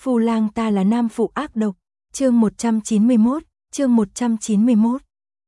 Phu Lang ta là nam phụ ác độc. Chương 191.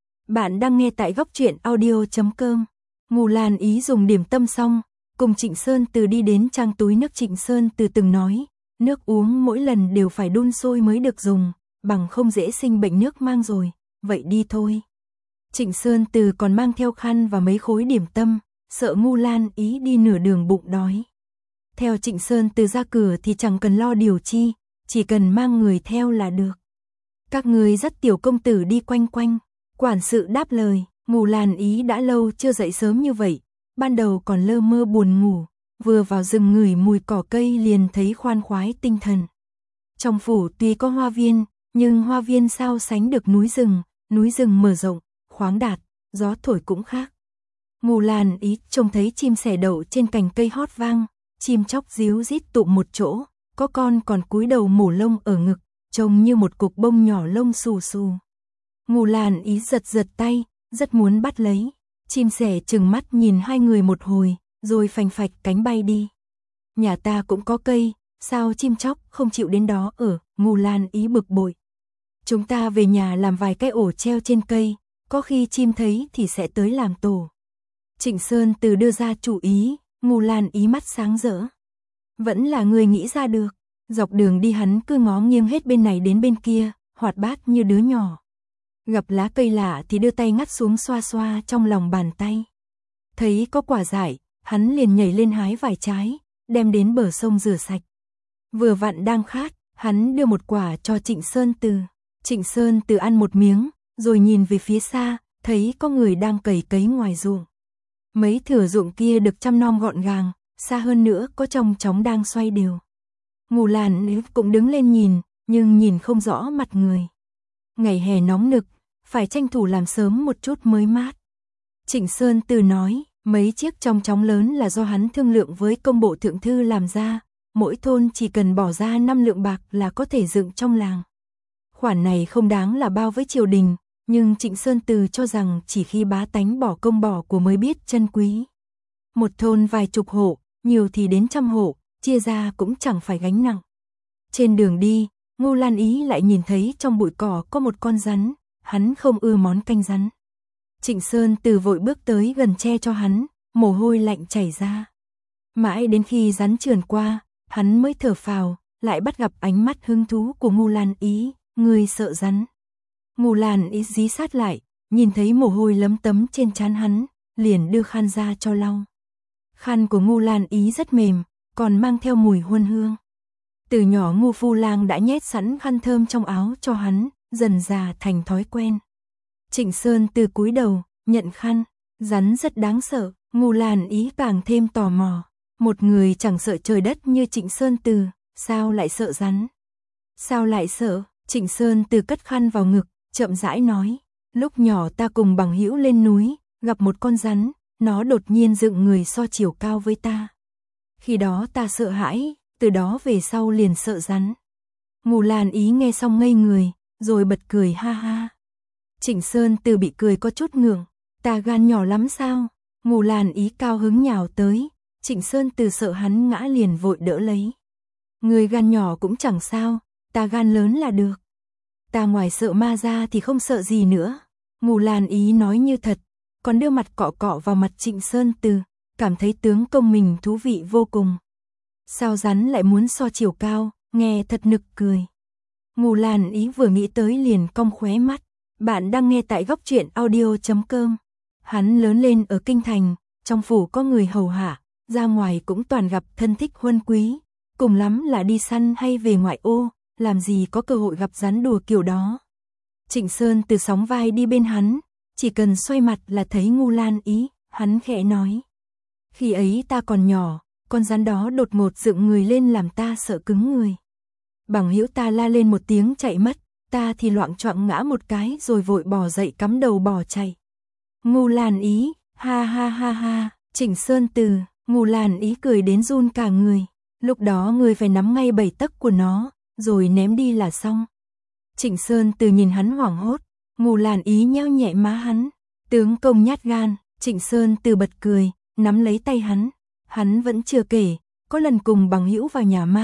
Bạn đang nghe tại góc truyện audio.com. Ngô Lan Ý dùng điểm tâm xong, cùng Trịnh Sơn Từ đi đến trang túi nước. Trịnh Sơn Từ từng nói, nước uống mỗi lần đều phải đun sôi mới được dùng, bằng không dễ sinh bệnh nước mang rồi, vậy đi thôi. Trịnh Sơn Từ còn mang theo khăn và mấy khối điểm tâm, sợ Ngô Lan Ý đi nửa đường bụng đói. Theo Trịnh Sơn Từ ra cửa thì chẳng cần lo điều chi, chỉ cần mang người theo là được. Các người dắt tiểu công tử đi quanh quanh. Quản sự đáp lời. Ngô Lan Ý đã lâu chưa dậy sớm như vậy, ban đầu còn lơ mơ buồn ngủ, vừa vào rừng ngửi mùi cỏ cây liền thấy khoan khoái tinh thần. Trong phủ tuy có hoa viên, nhưng hoa viên sao sánh được núi rừng mở rộng, khoáng đạt, gió thổi cũng khác. Ngô Lan Ý trông thấy chim sẻ đậu trên cành cây hót vang, chim chóc ríu rít tụm một chỗ, có con còn cúi đầu mổ lông ở ngực, trông như một cục bông nhỏ lông xù xù. Ngô Lan Ý giật tay, rất muốn bắt lấy. Chim sẻ trừng mắt nhìn hai người một hồi, rồi phành phạch cánh bay đi. Nhà ta cũng có cây, sao chim chóc không chịu đến đó ở? Ngô Lan Ý bực bội. Chúng ta về nhà làm vài cái ổ treo trên cây, có khi chim thấy thì sẽ tới làm tổ. Trịnh Sơn Từ đưa ra chủ ý, Ngô Lan Ý mắt sáng rỡ. Vẫn là người nghĩ ra được. Dọc đường đi hắn cứ ngó nghiêng hết bên này đến bên kia, hoạt bát như đứa nhỏ. Gặp lá cây lạ thì đưa tay ngắt xuống xoa xoa trong lòng bàn tay. Thấy có quả dại, hắn liền nhảy lên hái vài trái, đem đến bờ sông rửa sạch. Vừa vặn đang khát, hắn đưa một quả cho Trịnh Sơn Từ. Trịnh Sơn Từ ăn một miếng, rồi nhìn về phía xa, thấy có người đang cày cấy ngoài ruộng. Mấy thửa ruộng kia được chăm nom gọn gàng, xa hơn nữa có trống trống đang xoay đều. Ngô Lan Ý cũng đứng lên nhìn, nhưng nhìn không rõ mặt người. Ngày hè nóng nực, phải tranh thủ làm sớm một chút mới mát. Trịnh Sơn Từ nói, mấy chiếc trống trống lớn là do hắn thương lượng với công bộ thượng thư làm ra, mỗi thôn chỉ cần bỏ ra 5 lượng bạc là có thể dựng trong làng. Khoản này không đáng là bao với triều đình, nhưng Trịnh Sơn Từ cho rằng chỉ khi bá tánh bỏ công bỏ của mới biết trân quý. Một thôn vài chục hộ, nhiều thì đến trăm hộ, chia ra cũng chẳng phải gánh nặng. Trên đường đi, Ngô Lan Ý lại nhìn thấy trong bụi cỏ có một con rắn, hắn không ưa món canh rắn. Trịnh Sơn Từ vội bước tới gần che cho hắn, mồ hôi lạnh chảy ra. Mãi đến khi rắn trườn qua, hắn mới thở phào, lại bắt gặp ánh mắt hứng thú của Ngô Lan Ý, người sợ rắn. Ngô Lan Ý dí sát lại, nhìn thấy mồ hôi lấm tấm trên trán hắn, liền đưa khăn ra cho lau. Khăn của Ngô Lan Ý rất mềm, còn mang theo mùi huân hương. Từ nhỏ Ngô Phu Lang đã nhét sẵn khăn thơm trong áo cho hắn, dần dà thành thói quen. Trịnh Sơn Từ cúi đầu, nhận khăn, rắn rất đáng sợ, Ngô Lan Ý càng thêm tò mò. Một người chẳng sợ trời đất như Trịnh Sơn Từ, sao lại sợ rắn? Sao lại sợ? Trịnh Sơn Từ cất khăn vào ngực, chậm rãi nói, lúc nhỏ ta cùng bằng hữu lên núi, gặp một con rắn, nó đột nhiên dựng người so chiều cao với ta. Khi đó ta sợ hãi, từ đó về sau liền sợ rắn. Ngô Lan Ý nghe xong ngây người, rồi bật cười ha ha. Trịnh Sơn Từ bị cười có chút ngượng, ta gan nhỏ lắm sao? Ngô Lan Ý cao hứng nhào tới, Trịnh Sơn Từ sợ hắn ngã liền vội đỡ lấy. Người gan nhỏ cũng chẳng sao, ta gan lớn là được. Ta ngoài sợ ma ra thì không sợ gì nữa. Ngô Lan Ý nói như thật, còn đưa mặt cọ cọ vào mặt Trịnh Sơn Từ, cảm thấy tướng công mình thú vị vô cùng. Sao rắn lại muốn so chiều cao, nghe thật nực cười. Ngô Lan Ý vừa nghĩ tới liền cong khóe mắt. Bạn đang nghe tại góc truyện audio.com. Hắn lớn lên ở kinh thành, trong phủ có người hầu hạ, ra ngoài cũng toàn gặp thân thích huân quý, cùng lắm là đi săn hay về ngoại ô, làm gì có cơ hội gặp rắn đùa kiểu đó. Trịnh Sơn Từ sóng vai đi bên hắn, chỉ cần xoay mặt là thấy Ngô Lan Ý, hắn khẽ nói. Khi ấy ta còn nhỏ, con rắn đó đột ngột dựng người lên làm ta sợ cứng người. Bằng hữu ta la lên một tiếng chạy mất, ta thì loạng choạng ngã một cái rồi vội bò dậy cắm đầu bò chạy. Ngô Lan Ý, ha ha ha ha, Trịnh Sơn Từ, Ngô Lan Ý cười đến run cả người. Lúc đó người phải nắm ngay 7 tấc của nó, rồi ném đi là xong. Trịnh Sơn Từ nhìn hắn hoảng hốt, Ngô Lan Ý nheo nhẹ má hắn. Tướng công nhát gan, Trịnh Sơn Từ bật cười, nắm lấy tay hắn. Hắn vẫn chưa kể, có lần cùng bằng hữu vào nhà ma,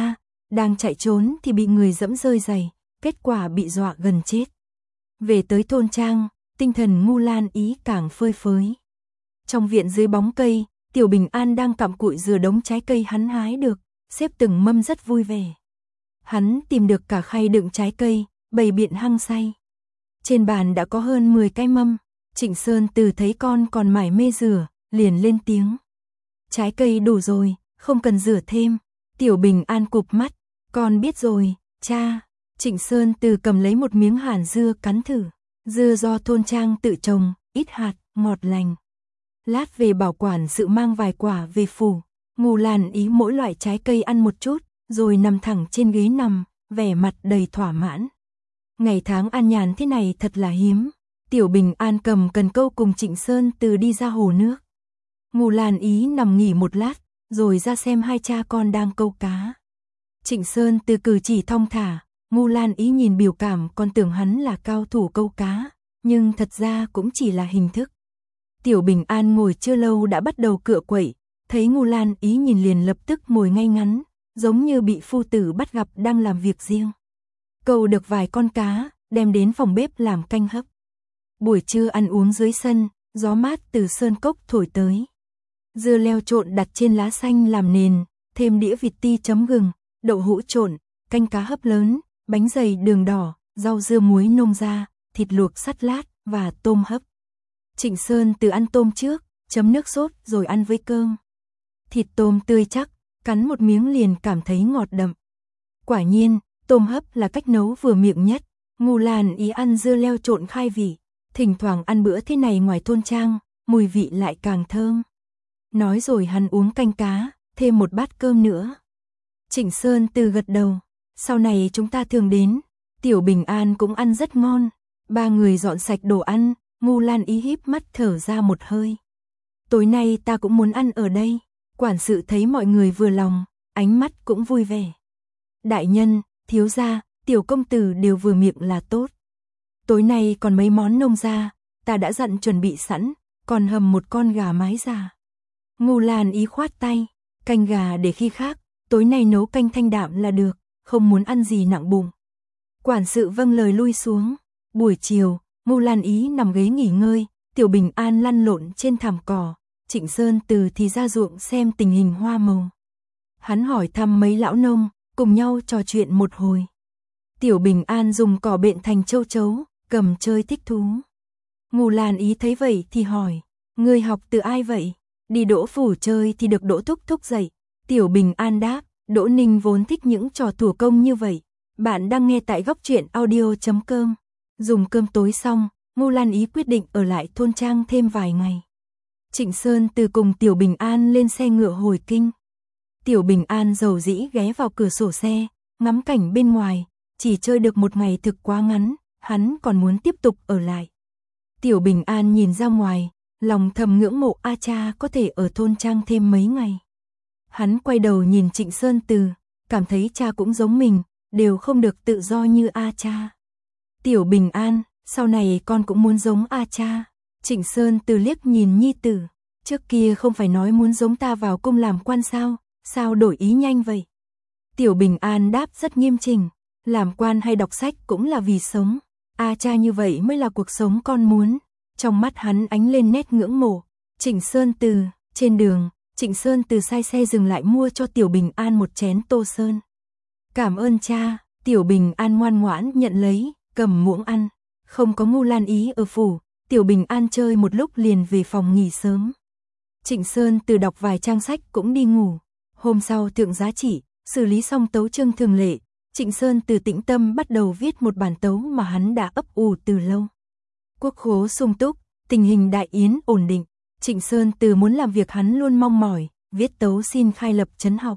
đang chạy trốn thì bị người dẫm rơi giày, kết quả bị dọa gần chết. Về tới thôn trang, tinh thần Ngu Lan Ý càng phơi phới. Trong viện dưới bóng cây, Tiểu Bình An đang cặm cụi rửa đống trái cây hắn hái được, xếp từng mâm rất vui vẻ. Hắn tìm được cả khay đựng trái cây, bày biện hăng say. Trên bàn đã có hơn 10 cái mâm, Trịnh Sơn Từ thấy con còn mải mê rửa, liền lên tiếng. Trái cây đủ rồi, không cần rửa thêm. Tiểu Bình An cụp mắt, con biết rồi, cha. Trịnh Sơn Từ cầm lấy một miếng hàn dưa cắn thử. Dưa do thôn trang tự trồng, ít hạt, ngọt lành. Lát về bảo quản sự mang vài quả về phủ. Ngu Lan Ý mỗi loại trái cây ăn một chút, rồi nằm thẳng trên ghế nằm, vẻ mặt đầy thỏa mãn. Ngày tháng an nhàn thế này thật là hiếm. Tiểu Bình An cầm cần câu cùng Trịnh Sơn Từ đi ra hồ nước. Ngu Lan Ý nằm nghỉ một lát, rồi ra xem hai cha con đang câu cá. Trịnh Sơn Từ cử chỉ thong thả, Ngu Lan Ý nhìn biểu cảm còn tưởng hắn là cao thủ câu cá, nhưng thật ra cũng chỉ là hình thức. Tiểu Bình An ngồi chưa lâu đã bắt đầu cựa quậy, thấy Ngu Lan Ý nhìn liền lập tức ngồi ngay ngắn, giống như bị phu tử bắt gặp đang làm việc riêng. Câu được vài con cá, đem đến phòng bếp làm canh hấp. Buổi trưa ăn uống dưới sân, gió mát từ sơn cốc thổi tới. Dưa leo trộn đặt trên lá xanh làm nền, thêm đĩa vịt ti chấm gừng, đậu hũ trộn, canh cá hấp lớn, bánh dày đường đỏ, rau dưa muối nông ra, thịt luộc sắt lát và tôm hấp. Trịnh Sơn Từ ăn tôm trước, chấm nước sốt rồi ăn với cơm. Thịt tôm tươi chắc, cắn một miếng liền cảm thấy ngọt đậm. Quả nhiên, tôm hấp là cách nấu vừa miệng nhất. Ngu Lan Ý ăn dưa leo trộn khai vị, thỉnh thoảng ăn bữa thế này ngoài thôn trang, mùi vị lại càng thơm. Nói rồi hắn uống canh cá, thêm một bát cơm nữa. Trịnh Sơn Từ gật đầu, sau này chúng ta thường đến. Tiểu Bình An cũng ăn rất ngon. Ba người dọn sạch đồ ăn, Ngu Lan Ý híp mắt thở ra một hơi. Tối nay ta cũng muốn ăn ở đây. Quản sự thấy mọi người vừa lòng, ánh mắt cũng vui vẻ. Đại nhân, thiếu gia, tiểu công tử đều vừa miệng là tốt. Tối nay còn mấy món nông gia, ta đã dặn chuẩn bị sẵn, còn hầm một con gà mái già. Ngu Lan Ý khoát tay, canh gà để khi khác, tối nay nấu canh thanh đạm là được, không muốn ăn gì nặng bụng. Quản sự vâng lời lui xuống. Buổi chiều, Ngu Lan Ý nằm ghế nghỉ ngơi, Tiểu Bình An lăn lộn trên thảm cỏ, Trịnh Sơn Từ thì ra ruộng xem tình hình hoa màu. Hắn hỏi thăm mấy lão nông, cùng nhau trò chuyện một hồi. Tiểu Bình An dùng cỏ bện thành châu chấu, cầm chơi thích thú. Ngu Lan Ý thấy vậy thì hỏi, ngươi học từ ai vậy? Đi Đỗ phủ chơi thì được Đỗ thúc thúc dạy. Tiểu Bình An đáp, Đỗ Ninh vốn thích những trò thủ công như vậy. Bạn đang nghe tại góc truyện audio.com. Dùng cơm tối xong, Ngu Lan Ý quyết định ở lại thôn trang thêm vài ngày. Trịnh Sơn Từ cùng Tiểu Bình An lên xe ngựa hồi kinh. Tiểu Bình An dầu dĩ ghé vào cửa sổ xe, ngắm cảnh bên ngoài, chỉ chơi được một ngày thực quá ngắn, hắn còn muốn tiếp tục ở lại. Tiểu Bình An nhìn ra ngoài, lòng thầm ngưỡng mộ A cha có thể ở thôn trang thêm mấy ngày. Hắn quay đầu nhìn Trịnh Sơn Từ, cảm thấy cha cũng giống mình, đều không được tự do như A cha. Tiểu Bình An, sau này con cũng muốn giống A cha. Trịnh Sơn Từ liếc nhìn nhi tử, trước kia không phải nói muốn giống ta vào cung làm quan sao, sao đổi ý nhanh vậy? Tiểu Bình An đáp rất nghiêm chỉnh, làm quan hay đọc sách cũng là vì sống, A cha như vậy mới là cuộc sống con muốn. Trong mắt hắn ánh lên nét ngưỡng mộ. Trịnh Sơn Từ, trên đường, Trịnh Sơn Từ sai xe dừng lại mua cho Tiểu Bình An một chén tô sơn. Cảm ơn cha. Tiểu Bình An ngoan ngoãn nhận lấy, cầm muỗng ăn. Không có Ngu Lan Ý ở phủ, Tiểu Bình An chơi một lúc liền về phòng nghỉ sớm. Trịnh Sơn Từ đọc vài trang sách cũng đi ngủ. Hôm sau thượng giá trị, xử lý xong tấu chương thường lệ, Trịnh Sơn Từ tĩnh tâm bắt đầu viết một bản tấu mà hắn đã ấp ủ từ lâu. Quốc khố sung túc, tình hình đại yến ổn định, Trịnh Sơn Từ muốn làm việc hắn luôn mong mỏi, viết tấu xin khai lập trấn học.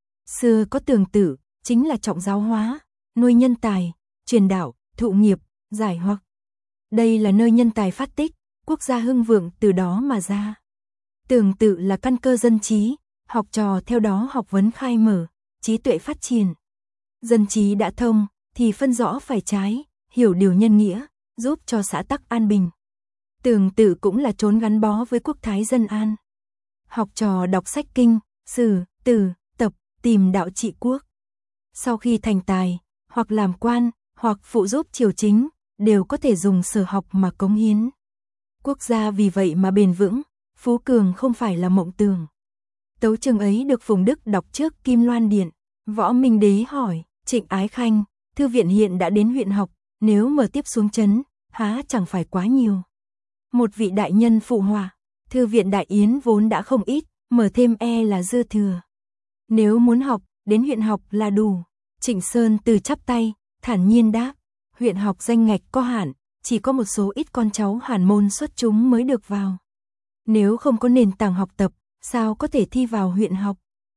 Xưa có tường tử, chính là trọng giáo hóa, nuôi nhân tài, truyền đạo, thụ nghiệp, giải hoặc. Đây là nơi nhân tài phát tích, quốc gia hưng vượng từ đó mà ra. Tường tự là căn cơ dân trí, học trò theo đó học vấn khai mở, trí tuệ phát triển. Dân trí đã thông, thì phân rõ phải trái, hiểu điều nhân nghĩa, giúp cho xã tắc an bình. Tường tự cũng là chốn gắn bó với quốc thái dân an. Học trò đọc sách kinh, sử, từ, tập, tìm đạo trị quốc. Sau khi thành tài, hoặc làm quan, hoặc phụ giúp triều chính, đều có thể dùng sở học mà cống hiến. Quốc gia vì vậy mà bền vững, phú cường không phải là mộng tưởng. Tấu chương ấy được Phùng Đức đọc trước Kim Loan Điện. Võ Minh Đế hỏi, Trịnh Ái Khanh, thư viện hiện đã đến huyện học, nếu mở tiếp xuống trấn, há chẳng phải quá nhiều. Một vị đại nhân phụ họa, thư viện Đại Yến vốn đã không ít, mở thêm là dư thừa. Nếu muốn học, đến huyện học là đủ. Trịnh Sơn Từ chắp tay, thản nhiên đáp, huyện học danh ngạch có hạn, chỉ có một số ít con cháu hàn môn xuất chúng mới được vào. Nếu không có nền tảng học tập, sao có thể thi vào huyện học?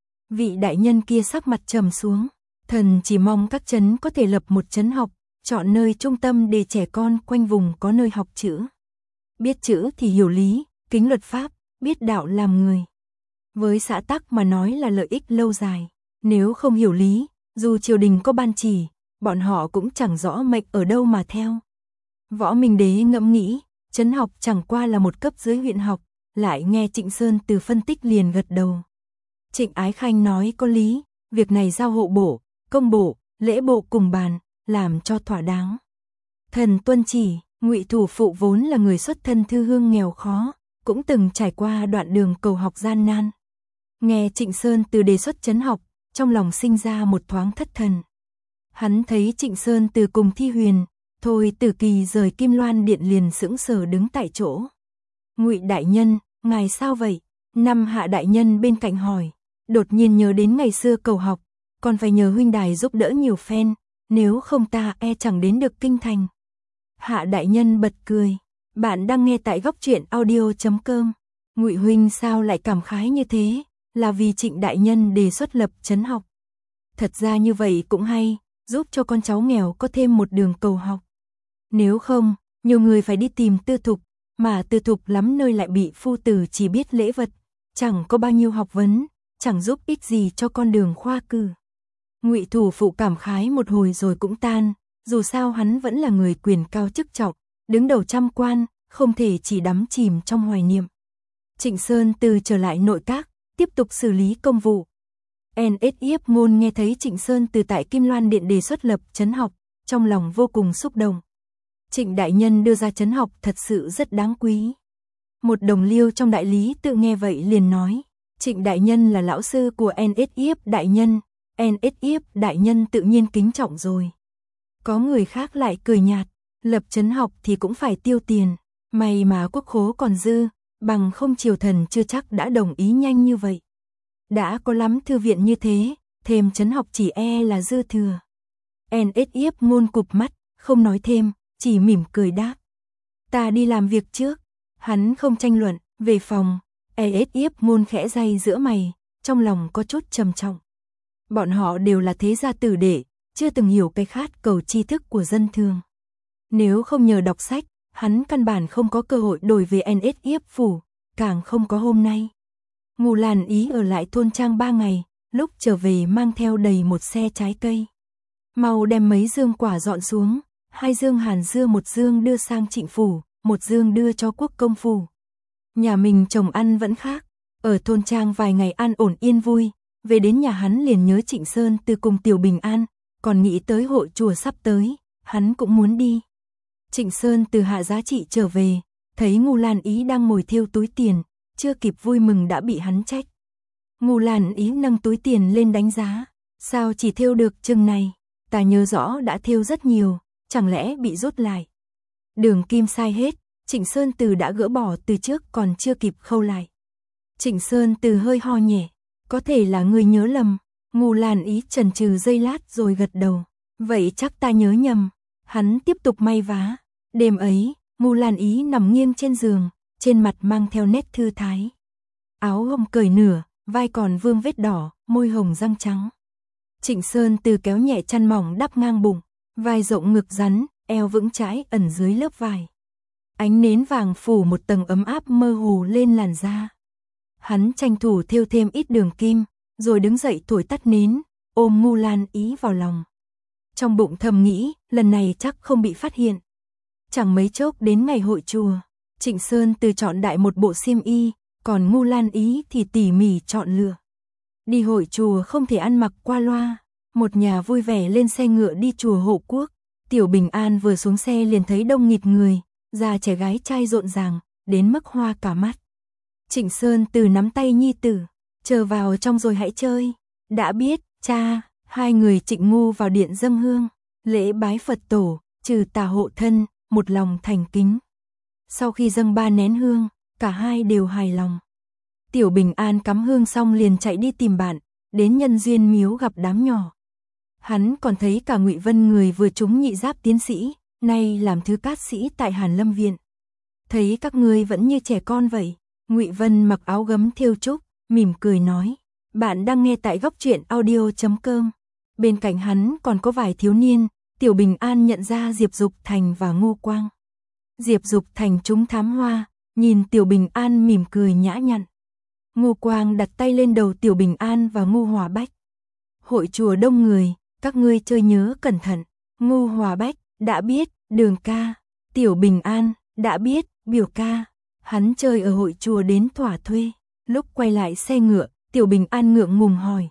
Vị đại nhân kia sắc mặt trầm xuống, thần chỉ mong các trấn có thể lập một trấn học, chọn nơi trung tâm để trẻ con quanh vùng có nơi học chữ. Biết chữ thì hiểu lý, kính luật pháp, biết đạo làm người. Với xã tắc mà nói là lợi ích lâu dài, nếu không hiểu lý, dù triều đình có ban chỉ, bọn họ cũng chẳng rõ mệnh ở đâu mà theo. Võ Minh Đế ngẫm nghĩ, trấn học chẳng qua là một cấp dưới huyện học, lại nghe Trịnh Sơn Từ phân tích liền gật đầu. Trịnh Ái Khanh nói có lý, việc này giao hộ bộ, công bộ, lễ bộ cùng bàn, làm cho thỏa đáng. Thần tuân chỉ. Ngụy Thủ Phụ vốn là người xuất thân thư hương nghèo khó, cũng từng trải qua đoạn đường cầu học gian nan. Nghe Trịnh Sơn Từ đề xuất trấn học, trong lòng sinh ra một thoáng thất thần. Hắn thấy Trịnh Sơn Từ cùng Thi Huyền, Thôi Tử Kỳ rời Kim Loan Điện liền sững sờ đứng tại chỗ. Ngụy đại nhân, ngài sao vậy? Năm Hạ đại nhân bên cạnh hỏi, đột nhiên nhớ đến ngày xưa cầu học, còn phải nhờ huynh đài giúp đỡ nhiều phen, nếu không ta chẳng đến được kinh thành. Hạ đại nhân bật cười, bạn đang nghe tại góc truyện audio.com. Ngụy huynh sao lại cảm khái như thế, là vì Trịnh đại nhân đề xuất lập trấn học. Thật ra như vậy cũng hay, giúp cho con cháu nghèo có thêm một đường cầu học. Nếu không, nhiều người phải đi tìm tư thục, mà tư thục lắm nơi lại bị phu tử chỉ biết lễ vật, chẳng có bao nhiêu học vấn, chẳng giúp ích gì cho con đường khoa cử. Ngụy Thủ Phụ cảm khái một hồi rồi cũng tan. Dù sao hắn vẫn là người quyền cao chức trọng, đứng đầu trăm quan, không thể chỉ đắm chìm trong hoài niệm. Trịnh Sơn Từ trở lại nội các, tiếp tục xử lý công vụ. N.S. Yếp Ngôn nghe thấy Trịnh Sơn Từ tại Kim Loan Điện đề xuất lập trấn học, trong lòng vô cùng xúc động. Trịnh đại nhân đưa ra trấn học thật sự rất đáng quý. Một đồng liêu trong đại lý tự nghe vậy liền nói, Trịnh đại nhân là lão sư của N.S. Yếp đại nhân, N.S. Yếp đại nhân tự nhiên kính trọng rồi. Có người khác lại cười nhạt, lập trấn học thì cũng phải tiêu tiền, may mà quốc khố còn dư, bằng không triều thần chưa chắc đã đồng ý nhanh như vậy. Đã có lắm thư viện như thế, thêm trấn học chỉ là dư thừa. N.S. Yếp Ngôn cụp mắt, không nói thêm, chỉ mỉm cười đáp. Ta đi làm việc trước. Hắn không tranh luận, về phòng, N.S. Yếp Ngôn khẽ day giữa mày, trong lòng có chút trầm trọng. Bọn họ đều là thế gia tử đệ, chưa từng hiểu cái khát cầu tri thức của dân thường. Nếu không nhờ đọc sách, hắn căn bản không có cơ hội đổi về N.S. Yếp phủ, càng không có hôm nay. Ngù Làn Ý ở lại thôn trang 3 ngày, lúc trở về mang theo đầy một xe trái cây. Mau đem mấy dương quả dọn xuống, 2 dương hàn dưa, 1 dương đưa sang Trịnh phủ, 1 dương đưa cho Quốc công phủ. Nhà mình trồng ăn vẫn khác, ở thôn trang vài ngày an ổn yên vui, về đến nhà hắn liền nhớ Trịnh Sơn Từ cùng Tiểu Bình An, còn nghĩ tới hội chùa sắp tới, hắn cũng muốn đi. Trịnh Sơn Từ Hạ Giá Trị trở về, thấy Ngù Làn Ý đang ngồi thêu túi tiền, chưa kịp vui mừng đã bị hắn trách. Ngù Làn Ý nâng túi tiền lên đánh giá, sao chỉ thêu được chừng này, ta nhớ rõ đã thêu rất nhiều, chẳng lẽ bị rút lại. Đường kim sai hết, Trịnh Sơn Từ đã gỡ bỏ từ trước còn chưa kịp khâu lại. Trịnh Sơn Từ hơi ho nhẹ, có thể là người nhớ lầm. Ngù Làn Ý chần chừ giây lát rồi gật đầu, vậy chắc ta nhớ nhầm. Hắn tiếp tục may vá. Đêm ấy, Ngù Làn Ý nằm nghiêng trên giường, trên mặt mang theo nét thư thái. Áo gông cởi nửa, vai còn vương vết đỏ, môi hồng răng trắng. Trịnh Sơn Từ kéo nhẹ chăn mỏng đắp ngang bụng, vai rộng ngực rắn, eo vững chãi ẩn dưới lớp vải. Ánh nến vàng phủ một tầng ấm áp mơ hồ lên làn da. Hắn tranh thủ thêu thêm ít đường kim, rồi đứng dậy thổi tắt nến, ôm Ngù Làn Ý vào lòng. Trong bụng thầm nghĩ, lần này chắc không bị phát hiện. Chẳng mấy chốc đến ngày hội chùa, Trịnh Sơn Từ chọn đại một bộ xiêm y, còn Ngù Làn Ý thì tỉ mỉ chọn lựa. Đi hội chùa không thể ăn mặc qua loa, Một nhà vui vẻ lên xe ngựa đi chùa Hộ Quốc. Tiểu Bình An vừa xuống xe liền thấy đông nghịt người, già trẻ gái trai rộn ràng, đến mức hoa cả mắt. Trịnh Sơn Từ nắm tay nhi tử, chờ vào trong rồi hãy chơi. Đã biết, cha. Hai người Trịnh Ngu vào điện dâng hương, lễ bái Phật tổ, trừ tà hộ thân, một lòng thành kính. Sau khi dâng 3 nén hương, cả hai đều hài lòng. Tiểu Bình An cắm hương xong liền chạy đi tìm bạn, đến Nhân Duyên miếu gặp đám nhỏ. Hắn còn thấy cả Ngụy Vân người vừa trúng nhị giáp tiến sĩ, nay làm thứ cát sĩ tại Hàn Lâm Viện. Thấy các ngươi vẫn như trẻ con vậy. Ngụy Vân mặc áo gấm thêu trúc, mỉm cười nói. Bạn đang nghe tại goctruyện.audio.com. Bên cạnh hắn còn có vài thiếu niên. Tiểu Bình An nhận ra Diệp Dục Thành và Ngô Quang. Diệp Dục Thành trúng thám hoa, nhìn Tiểu Bình An mỉm cười nhã nhặn. Ngô Quang đặt tay lên đầu Tiểu Bình An và Ngô Hòa Bách. Hội chùa đông người, các ngươi chơi nhớ cẩn thận. Ngô Hòa Bách, đã biết. Đường ca. Tiểu Bình An, đã biết. Biểu ca. Hắn chơi ở hội chùa đến thỏa thuê. Lúc quay lại xe ngựa, Tiểu Bình An ngượng ngùng hỏi.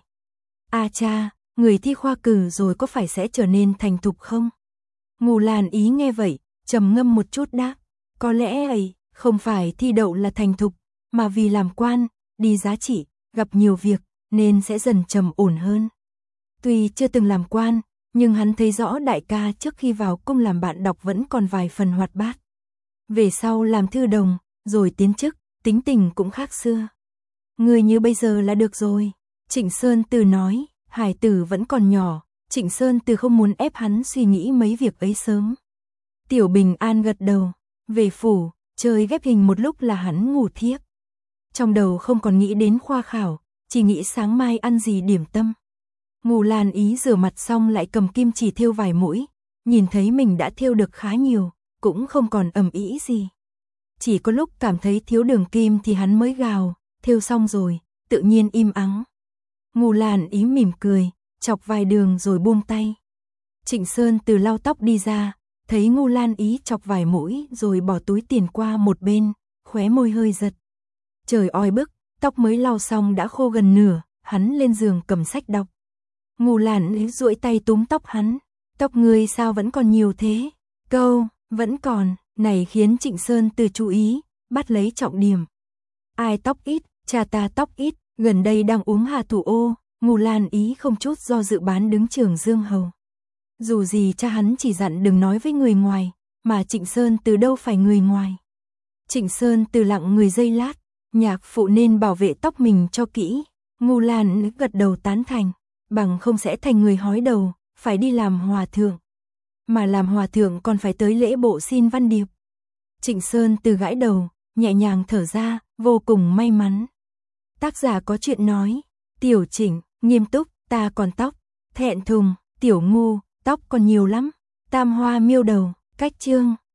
A cha, người thi khoa cử rồi có phải sẽ trở nên thành thục không? Ngô Lan Ý nghe vậy, trầm ngâm một chút đáp. Có lẽ ấy, không phải thi đậu là thành thục, mà vì làm quan, đi giá trị, gặp nhiều việc, nên sẽ dần trầm ổn hơn. Tuy chưa từng làm quan, nhưng hắn thấy rõ đại ca trước khi vào cung làm bạn đọc vẫn còn vài phần hoạt bát. Về sau làm thư đồng, rồi tiến chức, tính tình cũng khác xưa. Người như bây giờ là được rồi. Trịnh Sơn Từ nói, hải tử vẫn còn nhỏ, Trịnh Sơn Từ không muốn ép hắn suy nghĩ mấy việc ấy sớm. Tiểu Bình An gật đầu, về phủ, chơi ghép hình một lúc là hắn ngủ thiếp. Trong đầu không còn nghĩ đến khoa khảo, chỉ nghĩ sáng mai ăn gì điểm tâm. Ngô Lan Ý rửa mặt xong lại cầm kim chỉ thêu vài mũi, nhìn thấy mình đã thêu được khá nhiều, cũng không còn ầm ĩ gì. Chỉ có lúc cảm thấy thiếu đường kim thì hắn mới gào, thêu xong rồi, tự nhiên im ắng. Ngô Lan Ý mỉm cười, chọc vài đường rồi buông tay. Trịnh Sơn Từ lau tóc đi ra, thấy Ngô Lan Ý chọc vài mũi rồi bỏ túi tiền qua một bên, khóe môi hơi giật. Trời oi bức, tóc mới lau xong đã khô gần nửa, hắn lên giường cầm sách đọc. Ngô Lan Ý duỗi tay túm tóc hắn, tóc ngươi sao vẫn còn nhiều thế? Câu, vẫn còn, này khiến Trịnh Sơn Từ chú ý, bắt lấy trọng điểm. Ai tóc ít, cha ta tóc ít, gần đây đang uống hà thủ ô, Ngô Lan Ý không chút do dự bán đứng Trường Dương Hầu. Dù gì cha hắn chỉ dặn đừng nói với người ngoài, mà Trịnh Sơn Từ đâu phải người ngoài. Trịnh Sơn Từ lặng người giây lát, nhạc phụ nên bảo vệ tóc mình cho kỹ. Ngô Lan gật đầu tán thành, bằng không sẽ thành người hói đầu, phải đi làm hòa thượng. Mà làm hòa thượng còn phải tới lễ bộ xin văn điệp. Trịnh Sơn Từ gãi đầu, nhẹ nhàng thở ra, vô cùng may mắn. Tác giả có chuyện nói, Tiểu Trịnh, nghiêm túc, ta còn tóc, thẹn thùng, Tiểu Ngu, tóc còn nhiều lắm, Tam Hoa Miêu Đầu, cách chương.